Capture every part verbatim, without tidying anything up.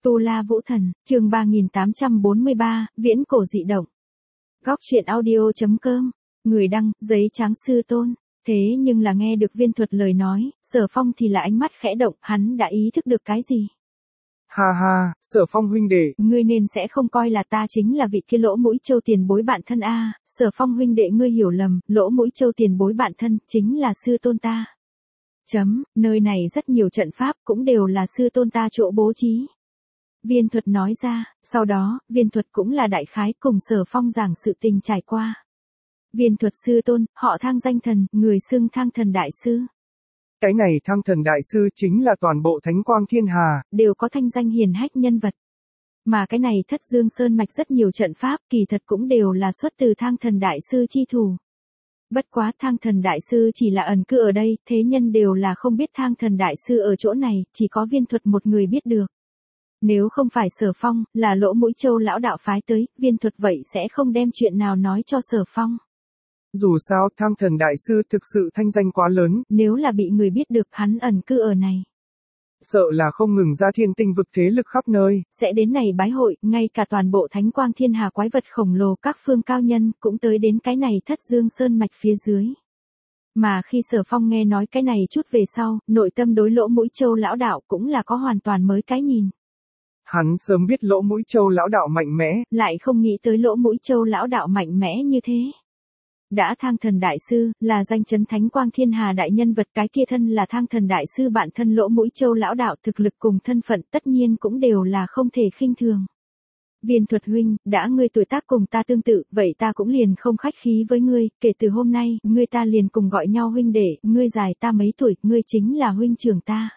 Tu La Vũ Thần, chương ba nghìn tám trăm bốn mươi ba, Viễn Cổ Dị Động. Góc truyện audio chấm com, người đăng, giấy trắng sư tôn. Thế nhưng là nghe được Viên Thuật lời nói, Sở Phong thì là ánh mắt khẽ động, hắn đã ý thức được cái gì. Ha ha, Sở Phong huynh đệ. Ngươi nên sẽ không coi là ta chính là vị kia Lỗ Mũi Châu tiền bối bạn thân a, Sở Phong huynh đệ ngươi hiểu lầm, Lỗ Mũi Châu tiền bối bạn thân, chính là sư tôn ta. Chấm, nơi này rất nhiều trận pháp cũng đều là sư tôn ta chỗ bố trí. Viên Thuật nói ra, sau đó, Viên Thuật cũng là đại khái cùng Sở Phong giảng sự tình trải qua. Viên Thuật sư tôn, họ Thang danh thần, người xưng Thang thần đại sư. Cái này Thang thần đại sư chính là toàn bộ Thánh Quang Thiên Hà, đều có thanh danh hiền hách nhân vật. Mà cái này Thất Dương Sơn mạch rất nhiều trận pháp, kỳ thật cũng đều là xuất từ Thang thần đại sư chi thủ. Bất quá Thang thần đại sư chỉ là ẩn cư ở đây, thế nhân đều là không biết Thang thần đại sư ở chỗ này, chỉ có Viên Thuật một người biết được. Nếu không phải Sở Phong, là Lỗ Mũi Châu lão đạo phái tới, Viên Thuật vậy sẽ không đem chuyện nào nói cho Sở Phong. Dù sao Thang thần đại sư thực sự thanh danh quá lớn, nếu là bị người biết được hắn ẩn cư ở này, sợ là không ngừng ra thiên tinh vực thế lực khắp nơi, sẽ đến này bái hội, ngay cả toàn bộ Thánh Quang Thiên Hà quái vật khổng lồ các phương cao nhân cũng tới đến cái này Thất Dương Sơn mạch phía dưới. Mà khi Sở Phong nghe nói cái này chút về sau, nội tâm đối Lỗ Mũi Châu lão đạo cũng là có hoàn toàn mới cái nhìn. Hắn sớm biết Lỗ Mũi Châu lão đạo mạnh mẽ, lại không nghĩ tới Lỗ Mũi Châu lão đạo mạnh mẽ như thế. Đã Thang thần đại sư, là danh chấn Thánh Quang Thiên Hà đại nhân vật, cái kia thân là Thang thần đại sư bạn thân Lỗ Mũi Châu lão đạo, thực lực cùng thân phận tất nhiên cũng đều là không thể khinh thường. Viên Thuật huynh, đã ngươi tuổi tác cùng ta tương tự, vậy ta cũng liền không khách khí với ngươi, kể từ hôm nay, ngươi ta liền cùng gọi nhau huynh đệ, ngươi dài ta mấy tuổi, ngươi chính là huynh trưởng ta.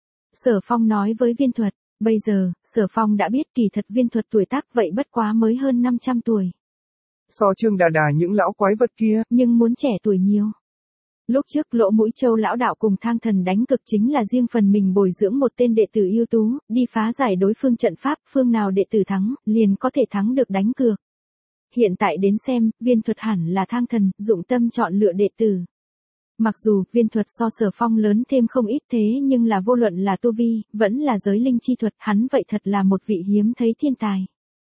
Sở Phong nói với Viên Thuật, bây giờ, Sở Phong đã biết kỳ thật Viên Thuật tuổi tác vậy bất quá mới hơn năm trăm tuổi. So Trương Đà Đà những lão quái vật kia, nhưng muốn trẻ tuổi nhiều. Lúc trước Lỗ Mũi Châu lão đạo cùng Thang thần đánh cực chính là riêng phần mình bồi dưỡng một tên đệ tử ưu tú, đi phá giải đối phương trận pháp, phương nào đệ tử thắng, liền có thể thắng được đánh cược. Hiện tại đến xem, Viên Thuật hẳn là Thang thần, dụng tâm chọn lựa đệ tử. Mặc dù Viên Thuật so Sở Phong lớn thêm không ít thế nhưng là vô luận là tu vi, vẫn là giới linh chi thuật, hắn vậy thật là một vị hiếm thấy thiên tài.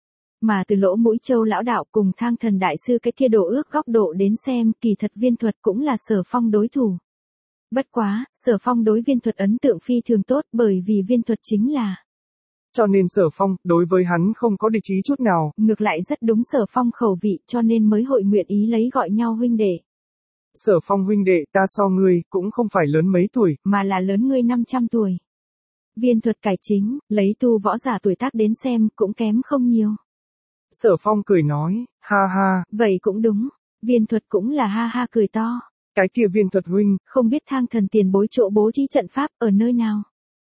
Mà từ Lỗ Mũi Châu lão đạo cùng Thang thần đại sư cái kia độ ước góc độ đến xem, kỳ thật Viên Thuật cũng là Sở Phong đối thủ. Bất quá, Sở Phong đối Viên Thuật ấn tượng phi thường tốt, bởi vì Viên Thuật chính là. Cho nên Sở Phong, đối với hắn không có địch ý chút nào. Ngược lại rất đúng Sở Phong khẩu vị, cho nên mới hội nguyện ý lấy gọi nhau huynh đệ. Sở Phong huynh đệ, ta so ngươi, cũng không phải lớn mấy tuổi, mà là lớn ngươi năm trăm tuổi. Viên Thuật cải chính, lấy tu võ giả tuổi tác đến xem, cũng kém không nhiều. Sở Phong cười nói, ha ha. Vậy cũng đúng, Viên Thuật cũng là ha ha cười to. Cái kia Viên Thuật huynh, không biết Thang thần tiền bối chỗ bố trí trận pháp ở nơi nào?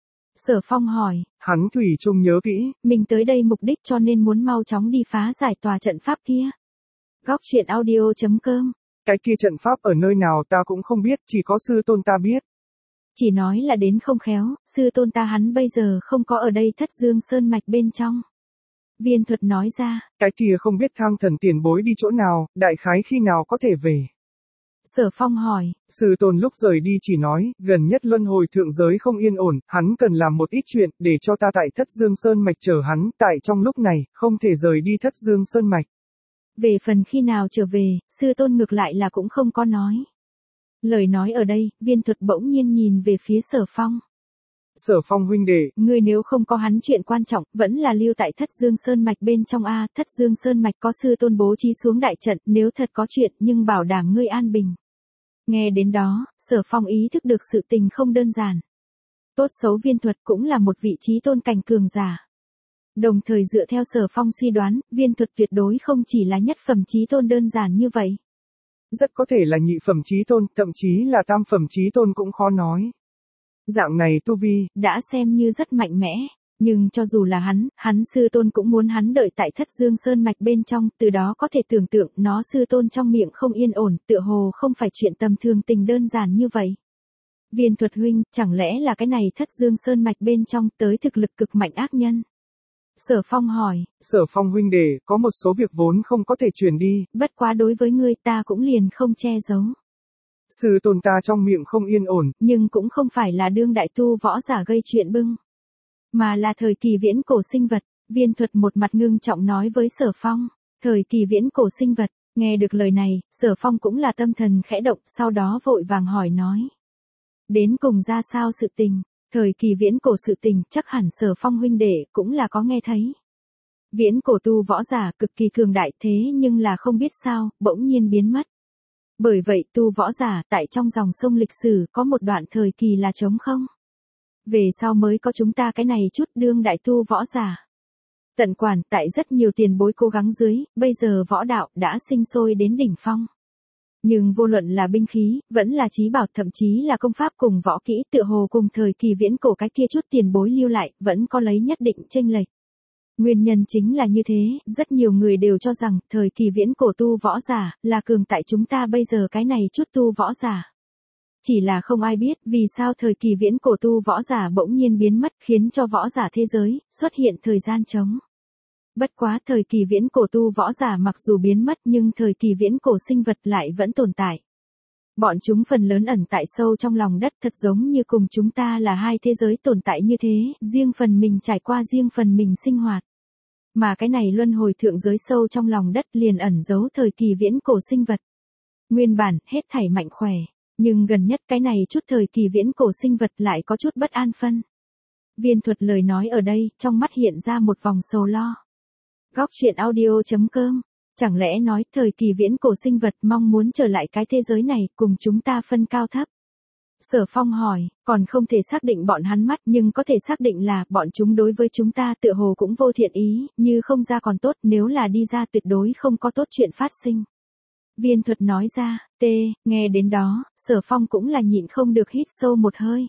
Sở Phong hỏi. Hắn thủy chung nhớ kỹ. Mình tới đây mục đích cho nên muốn mau chóng đi phá giải tòa trận pháp kia. Góc truyện audio chấm com. Cái kia trận pháp ở nơi nào ta cũng không biết, chỉ có sư tôn ta biết. Chỉ nói là đến không khéo, sư tôn ta hắn bây giờ không có ở đây Thất Dương Sơn mạch bên trong. Viên Thuật nói ra. Cái kia không biết Thang thần tiền bối đi chỗ nào, đại khái khi nào có thể về. Sở Phong hỏi. Sư tôn lúc rời đi chỉ nói, gần nhất luân hồi thượng giới không yên ổn, hắn cần làm một ít chuyện, để cho ta tại Thất Dương Sơn mạch chờ hắn, tại trong lúc này, không thể rời đi Thất Dương Sơn mạch. Về phần khi nào trở về, sư tôn ngược lại là cũng không có nói. Lời nói ở đây, Viên Thuật bỗng nhiên nhìn về phía Sở Phong. Sở Phong huynh đệ, ngươi nếu không có hắn chuyện quan trọng, vẫn là lưu tại Thất Dương Sơn mạch bên trong a, Thất Dương Sơn mạch có sư tôn bố trí xuống đại trận, nếu thật có chuyện, nhưng bảo đảm ngươi an bình. Nghe đến đó, Sở Phong ý thức được sự tình không đơn giản. Tốt xấu Viên Thuật cũng là một vị trí tôn cảnh cường giả. Đồng thời dựa theo Sở Phong suy đoán, Viên Thuật tuyệt đối không chỉ là nhất phẩm chí tôn đơn giản như vậy. Rất có thể là nhị phẩm chí tôn, thậm chí là tam phẩm chí tôn cũng khó nói. Dạng này tu vi, đã xem như rất mạnh mẽ, nhưng cho dù là hắn, hắn sư tôn cũng muốn hắn đợi tại Thất Dương Sơn mạch bên trong, từ đó có thể tưởng tượng nó sư tôn trong miệng không yên ổn, tựa hồ không phải chuyện tầm thường tình đơn giản như vậy. Viên Thuật huynh, chẳng lẽ là cái này Thất Dương Sơn mạch bên trong tới thực lực cực mạnh ác nhân? Sở Phong hỏi. Sở Phong huynh đệ, có một số việc vốn không có thể truyền đi. Bất quá đối với ngươi ta cũng liền không che giấu. Sư tôn ta trong miệng không yên ổn. Nhưng cũng không phải là đương đại tu võ giả gây chuyện bưng. mà là thời kỳ viễn cổ sinh vật. Viên Thuật một mặt ngưng trọng nói với Sở Phong, thời kỳ viễn cổ sinh vật. Nghe được lời này, Sở Phong cũng là tâm thần khẽ động, sau đó vội vàng hỏi nói. Đến cùng ra sao sự tình? Thời kỳ viễn cổ sự tình chắc hẳn Sở Phong huynh đệ cũng là có nghe thấy. Viễn cổ tu võ giả cực kỳ cường đại thế nhưng là không biết sao, bỗng nhiên biến mất. Bởi vậy tu võ giả tại trong dòng sông lịch sử có một đoạn thời kỳ là trống không. Về sau mới có chúng ta cái này chút đương đại tu võ giả. Tận quản tại rất nhiều tiền bối cố gắng dưới, bây giờ võ đạo đã sinh sôi đến đỉnh phong. Nhưng vô luận là binh khí, vẫn là trí bảo thậm chí là công pháp cùng võ kỹ tựa hồ cùng thời kỳ viễn cổ cái kia chút tiền bối lưu lại, vẫn có lấy nhất định chênh lệch. Nguyên nhân chính là như thế, rất nhiều người đều cho rằng thời kỳ viễn cổ tu võ giả là cường tại chúng ta bây giờ cái này chút tu võ giả. Chỉ là không ai biết vì sao thời kỳ viễn cổ tu võ giả bỗng nhiên biến mất khiến cho võ giả thế giới xuất hiện thời gian trống. Bất quá thời kỳ viễn cổ tu võ giả mặc dù biến mất nhưng thời kỳ viễn cổ sinh vật lại vẫn tồn tại. Bọn chúng phần lớn ẩn tại sâu trong lòng đất thật giống như cùng chúng ta là hai thế giới tồn tại như thế, riêng phần mình trải qua riêng phần mình sinh hoạt. Mà cái này luân hồi thượng giới sâu trong lòng đất liền ẩn giấu thời kỳ viễn cổ sinh vật. Nguyên bản hết thảy mạnh khỏe, nhưng gần nhất cái này chút thời kỳ viễn cổ sinh vật lại có chút bất an phân. Viên Thuật lời nói ở đây, trong mắt hiện ra một vòng sầu lo. Góc truyện audio chấm com, chẳng lẽ nói thời kỳ viễn cổ sinh vật mong muốn trở lại cái thế giới này cùng chúng ta phân cao thấp? Sở Phong hỏi, còn không thể xác định bọn hắn mắt nhưng có thể xác định là bọn chúng đối với chúng ta tựa hồ cũng vô thiện ý, như không ra còn tốt, nếu là đi ra tuyệt đối không có tốt chuyện phát sinh. Viên Thuật nói ra, tê, nghe đến đó, Sở Phong cũng là nhịn không được hít sâu một hơi.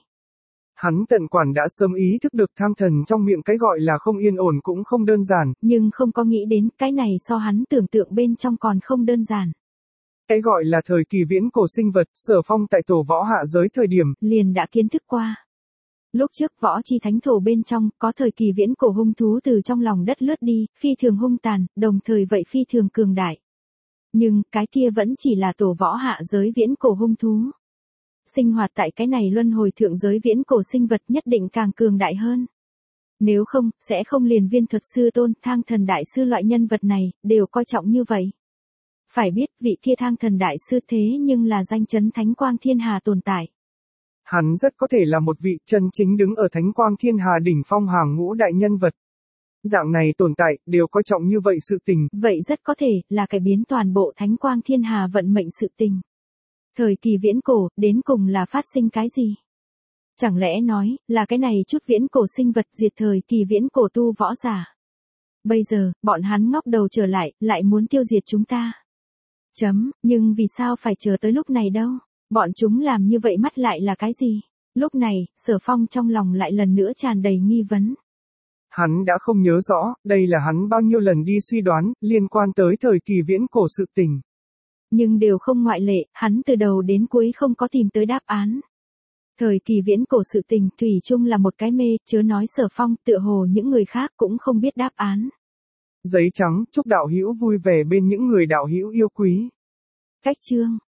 Hắn tận quản đã sớm ý thức được tham thần trong miệng cái gọi là không yên ổn cũng không đơn giản. Nhưng không có nghĩ đến cái này so hắn tưởng tượng bên trong còn không đơn giản. Cái gọi là thời kỳ viễn cổ sinh vật, Sở Phong tại tổ võ hạ giới thời điểm, liền đã kiến thức qua. Lúc trước võ chi thánh thổ bên trong, có thời kỳ viễn cổ hung thú từ trong lòng đất lướt đi, phi thường hung tàn, đồng thời vậy phi thường cường đại. Nhưng, cái kia vẫn chỉ là tổ võ hạ giới viễn cổ hung thú. Sinh hoạt tại cái này luân hồi thượng giới viễn cổ sinh vật nhất định càng cường đại hơn. Nếu không, sẽ không liền Viên Thuật sư tôn, Thang Thần đại sư loại nhân vật này, đều coi trọng như vậy. Phải biết, vị kia Thang Thần đại sư thế nhưng là danh chấn thánh quang thiên hà tồn tại. Hắn rất có thể là một vị chân chính đứng ở thánh quang thiên hà đỉnh phong hàng ngũ đại nhân vật. Dạng này tồn tại, đều coi trọng như vậy sự tình. Vậy rất có thể, là cải biến toàn bộ thánh quang thiên hà vận mệnh sự tình. Thời kỳ viễn cổ, đến cùng là phát sinh cái gì? Chẳng lẽ nói, là cái này chút viễn cổ sinh vật diệt thời kỳ viễn cổ tu võ giả. Bây giờ, bọn hắn ngóc đầu trở lại, lại muốn tiêu diệt chúng ta. Chấm, nhưng vì sao phải chờ tới lúc này đâu? Bọn chúng làm như vậy mắt lại là cái gì? Lúc này, Sở Phong trong lòng lại lần nữa tràn đầy nghi vấn. Hắn đã không nhớ rõ, đây là hắn bao nhiêu lần đi suy đoán, liên quan tới thời kỳ viễn cổ sự tình. Nhưng đều không ngoại lệ, hắn từ đầu đến cuối không có tìm tới đáp án. Thời kỳ viễn cổ sự tình thủy chung là một cái mê, chớ nói Sở Phong, tựa hồ những người khác cũng không biết đáp án. Giấy trắng, chúc đạo hữu vui vẻ bên những người đạo hữu yêu quý. Cách chương